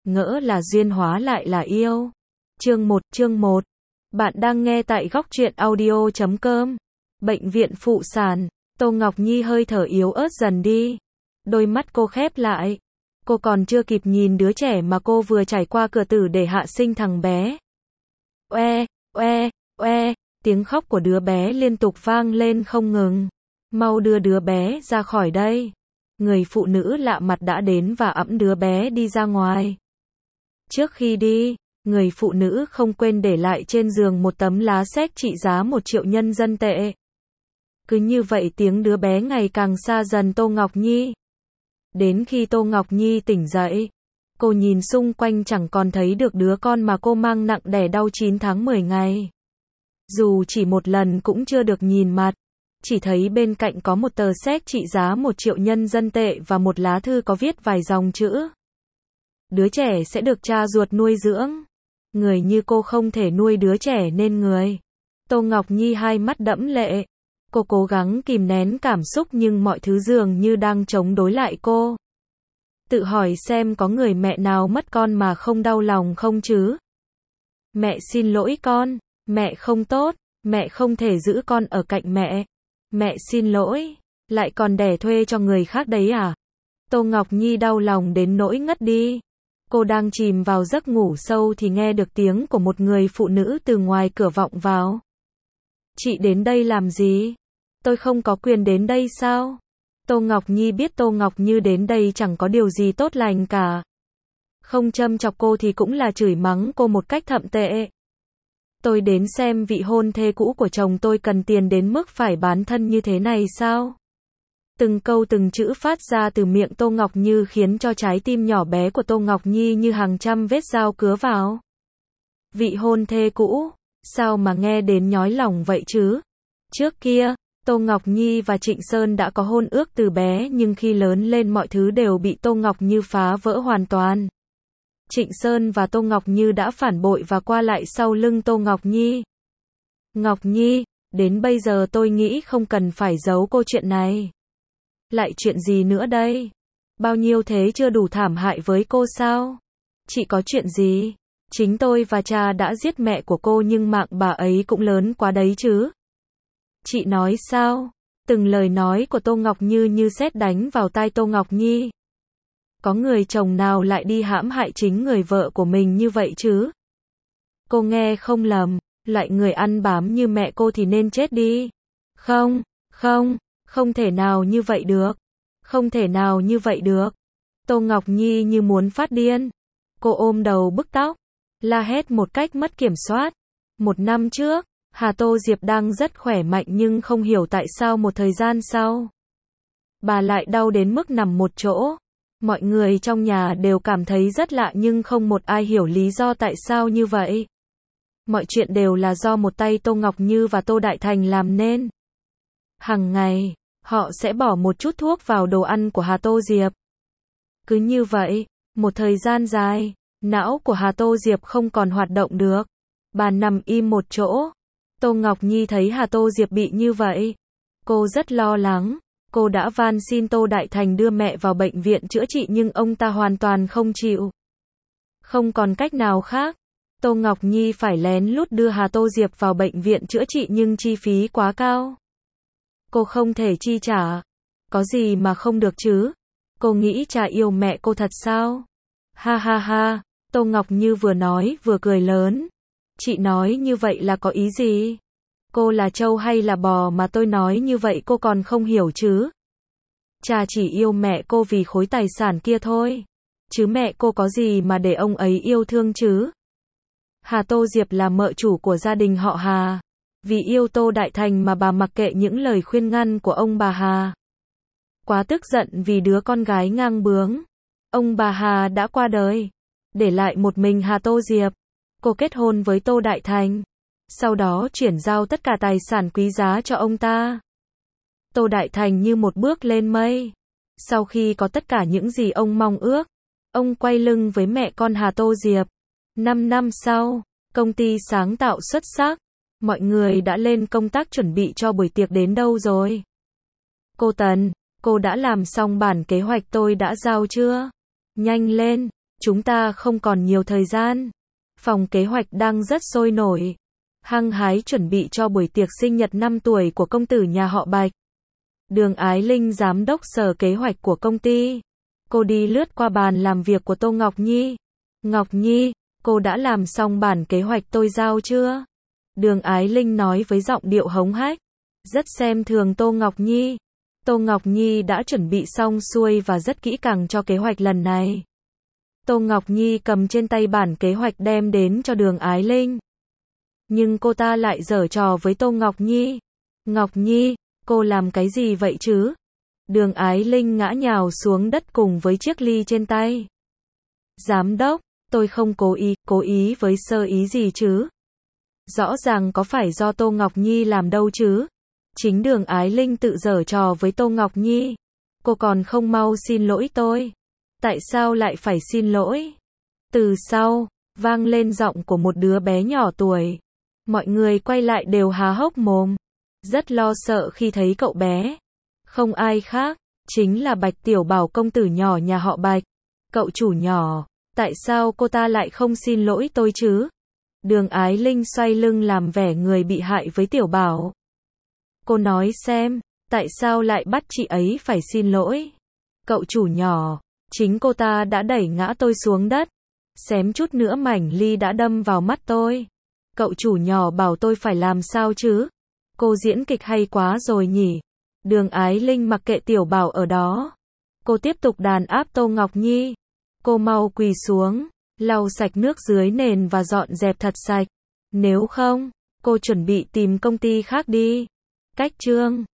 ngỡ là duyên hóa lại là yêu. Chương 1. Bạn đang nghe tại góc truyện audio.com. Bệnh viện phụ sản, Tô Ngọc Nhi hơi thở yếu ớt dần đi. Đôi mắt cô khép lại. Cô còn chưa kịp nhìn đứa trẻ mà cô vừa trải qua cửa tử để hạ sinh thằng bé. Oe, oe, oe, tiếng khóc của đứa bé liên tục vang lên không ngừng. Mau đưa đứa bé ra khỏi đây. Người phụ nữ lạ mặt đã đến và ẵm đứa bé đi ra ngoài. Trước khi đi, người phụ nữ không quên để lại trên giường một tấm lá séc trị giá 1 triệu nhân dân tệ. Cứ như vậy tiếng đứa bé ngày càng xa dần Tô Ngọc Nhi. Đến khi Tô Ngọc Nhi tỉnh dậy, cô nhìn xung quanh chẳng còn thấy được đứa con mà cô mang nặng đẻ đau 9 tháng 10 ngày. Dù chỉ một lần cũng chưa được nhìn mặt, chỉ thấy bên cạnh có một tờ séc trị giá 1 triệu nhân dân tệ và một lá thư có viết vài dòng chữ. Đứa trẻ sẽ được cha ruột nuôi dưỡng. Người như cô không thể nuôi đứa trẻ nên người. Tô Ngọc Nhi hai mắt đẫm lệ. Cô cố gắng kìm nén cảm xúc nhưng mọi thứ dường như đang chống đối lại cô. Tự hỏi xem có người mẹ nào mất con mà không đau lòng không chứ? Mẹ xin lỗi con, mẹ không tốt, mẹ không thể giữ con ở cạnh mẹ. Mẹ xin lỗi, lại còn đẻ thuê cho người khác đấy à? Tô Ngọc Nhi đau lòng đến nỗi ngất đi. Cô đang chìm vào giấc ngủ sâu thì nghe được tiếng của một người phụ nữ từ ngoài cửa vọng vào. Chị đến đây làm gì? Tôi không có quyền đến đây sao? Tô Ngọc Nhi biết Tô Ngọc Như đến đây chẳng có điều gì tốt lành cả. Không châm chọc cô thì cũng là chửi mắng cô một cách thậm tệ. Tôi đến xem vị hôn thê cũ của chồng tôi cần tiền đến mức phải bán thân như thế này sao? Từng câu từng chữ phát ra từ miệng Tô Ngọc Như khiến cho trái tim nhỏ bé của Tô Ngọc Nhi như hàng trăm vết dao cứa vào. Vị hôn thê cũ, sao mà nghe đến nhói lòng vậy chứ? Trước kia, Tô Ngọc Nhi và Trịnh Sơn đã có hôn ước từ bé nhưng khi lớn lên mọi thứ đều bị Tô Ngọc Như phá vỡ hoàn toàn. Trịnh Sơn và Tô Ngọc Như đã phản bội và qua lại sau lưng Tô Ngọc Nhi. Ngọc Nhi, đến bây giờ tôi nghĩ không cần phải giấu cô chuyện này. Lại chuyện gì nữa đây? Bao nhiêu thế chưa đủ thảm hại với cô sao? Chị có chuyện gì? Chính tôi và cha đã giết mẹ của cô nhưng mạng bà ấy cũng lớn quá đấy chứ. Chị nói sao? Từng lời nói của Tô Ngọc Như như sét đánh vào tai Tô Ngọc Nhi. Có người chồng nào lại đi hãm hại chính người vợ của mình như vậy chứ? Cô nghe không lầm, loại người ăn bám như mẹ cô thì nên chết đi. Không, không thể nào như vậy được. Không thể nào như vậy được. Tô Ngọc Nhi như muốn phát điên. Cô ôm đầu bứt tóc, la hét một cách mất kiểm soát. 1 năm trước, Hà Tô Diệp đang rất khỏe mạnh nhưng không hiểu tại sao một thời gian sau, bà lại đau đến mức nằm một chỗ. Mọi người trong nhà đều cảm thấy rất lạ nhưng không một ai hiểu lý do tại sao như vậy. Mọi chuyện đều là do một tay Tô Ngọc Như và Tô Đại Thành làm nên. Hằng ngày, họ sẽ bỏ một chút thuốc vào đồ ăn của Hà Tô Diệp. Cứ như vậy, một thời gian dài, não của Hà Tô Diệp không còn hoạt động được. Bà nằm im một chỗ. Tô Ngọc Nhi thấy Hà Tô Diệp bị như vậy. Cô rất lo lắng. Cô đã van xin Tô Đại Thành đưa mẹ vào bệnh viện chữa trị nhưng ông ta hoàn toàn không chịu. Không còn cách nào khác. Tô Ngọc Nhi phải lén lút đưa Hà Tô Diệp vào bệnh viện chữa trị nhưng chi phí quá cao. Cô không thể chi trả. Có gì mà không được chứ? Cô nghĩ cha yêu mẹ cô thật sao? Ha ha ha, Tô Ngọc Như vừa nói vừa cười lớn. Chị nói như vậy là có ý gì? Cô là trâu hay là bò mà tôi nói như vậy cô còn không hiểu chứ? Cha chỉ yêu mẹ cô vì khối tài sản kia thôi. Chứ mẹ cô có gì mà để ông ấy yêu thương chứ? Hà Tô Diệp là mợ chủ của gia đình họ Hà. Vì yêu Tô Đại Thành mà bà mặc kệ những lời khuyên ngăn của ông bà Hà. Quá tức giận vì đứa con gái ngang bướng. Ông bà Hà đã qua đời. Để lại một mình Hà Tô Diệp. Cô kết hôn với Tô Đại Thành. Sau đó chuyển giao tất cả tài sản quý giá cho ông ta. Tô Đại Thành như một bước lên mây. Sau khi có tất cả những gì ông mong ước, ông quay lưng với mẹ con Hà Tô Diệp. 5 năm sau, công ty sáng tạo xuất sắc. Mọi người đã lên công tác chuẩn bị cho buổi tiệc đến đâu rồi? Cô Tần, cô đã làm xong bản kế hoạch tôi đã giao chưa? Nhanh lên, chúng ta không còn nhiều thời gian. Phòng kế hoạch đang rất sôi nổi, hăng hái chuẩn bị cho buổi tiệc sinh nhật 5 tuổi của công tử nhà họ Bạch. Đường Ái Linh giám đốc sở kế hoạch của công ty. Cô đi lướt qua bàn làm việc của Tô Ngọc Nhi. Ngọc Nhi, cô đã làm xong bản kế hoạch tôi giao chưa? Đường Ái Linh nói với giọng điệu hống hách, rất xem thường Tô Ngọc Nhi. Tô Ngọc Nhi đã chuẩn bị xong xuôi và rất kỹ càng cho kế hoạch lần này. Tô Ngọc Nhi cầm trên tay bản kế hoạch đem đến cho Đường Ái Linh. Nhưng cô ta lại giở trò với Tô Ngọc Nhi. Ngọc Nhi, cô làm cái gì vậy chứ? Đường Ái Linh ngã nhào xuống đất cùng với chiếc ly trên tay. Giám đốc, tôi không cố ý với sơ ý gì chứ? Rõ ràng có phải do Tô Ngọc Nhi làm đâu chứ? Chính Đường Ái Linh tự giở trò với Tô Ngọc Nhi. Cô còn không mau xin lỗi tôi. Tại sao lại phải xin lỗi? Từ sau, vang lên giọng của một đứa bé nhỏ tuổi. Mọi người quay lại đều há hốc mồm, rất lo sợ khi thấy cậu bé. Không ai khác, chính là Bạch Tiểu Bảo, công tử nhỏ nhà họ Bạch. Cậu chủ nhỏ, tại sao cô ta lại không xin lỗi tôi chứ? Đường Ái Linh xoay lưng làm vẻ người bị hại với Tiểu Bảo. Cô nói xem, tại sao lại bắt chị ấy phải xin lỗi? Cậu chủ nhỏ, chính cô ta đã đẩy ngã tôi xuống đất. Xém chút nữa mảnh ly đã đâm vào mắt tôi. Cậu chủ nhỏ bảo tôi phải làm sao chứ? Cô diễn kịch hay quá rồi nhỉ? Đường Ái Linh mặc kệ Tiểu Bảo ở đó. Cô tiếp tục đàn áp Tô Ngọc Nhi. Cô mau quỳ xuống, lau sạch nước dưới nền và dọn dẹp thật sạch. Nếu không, cô chuẩn bị tìm công ty khác đi. Cách chương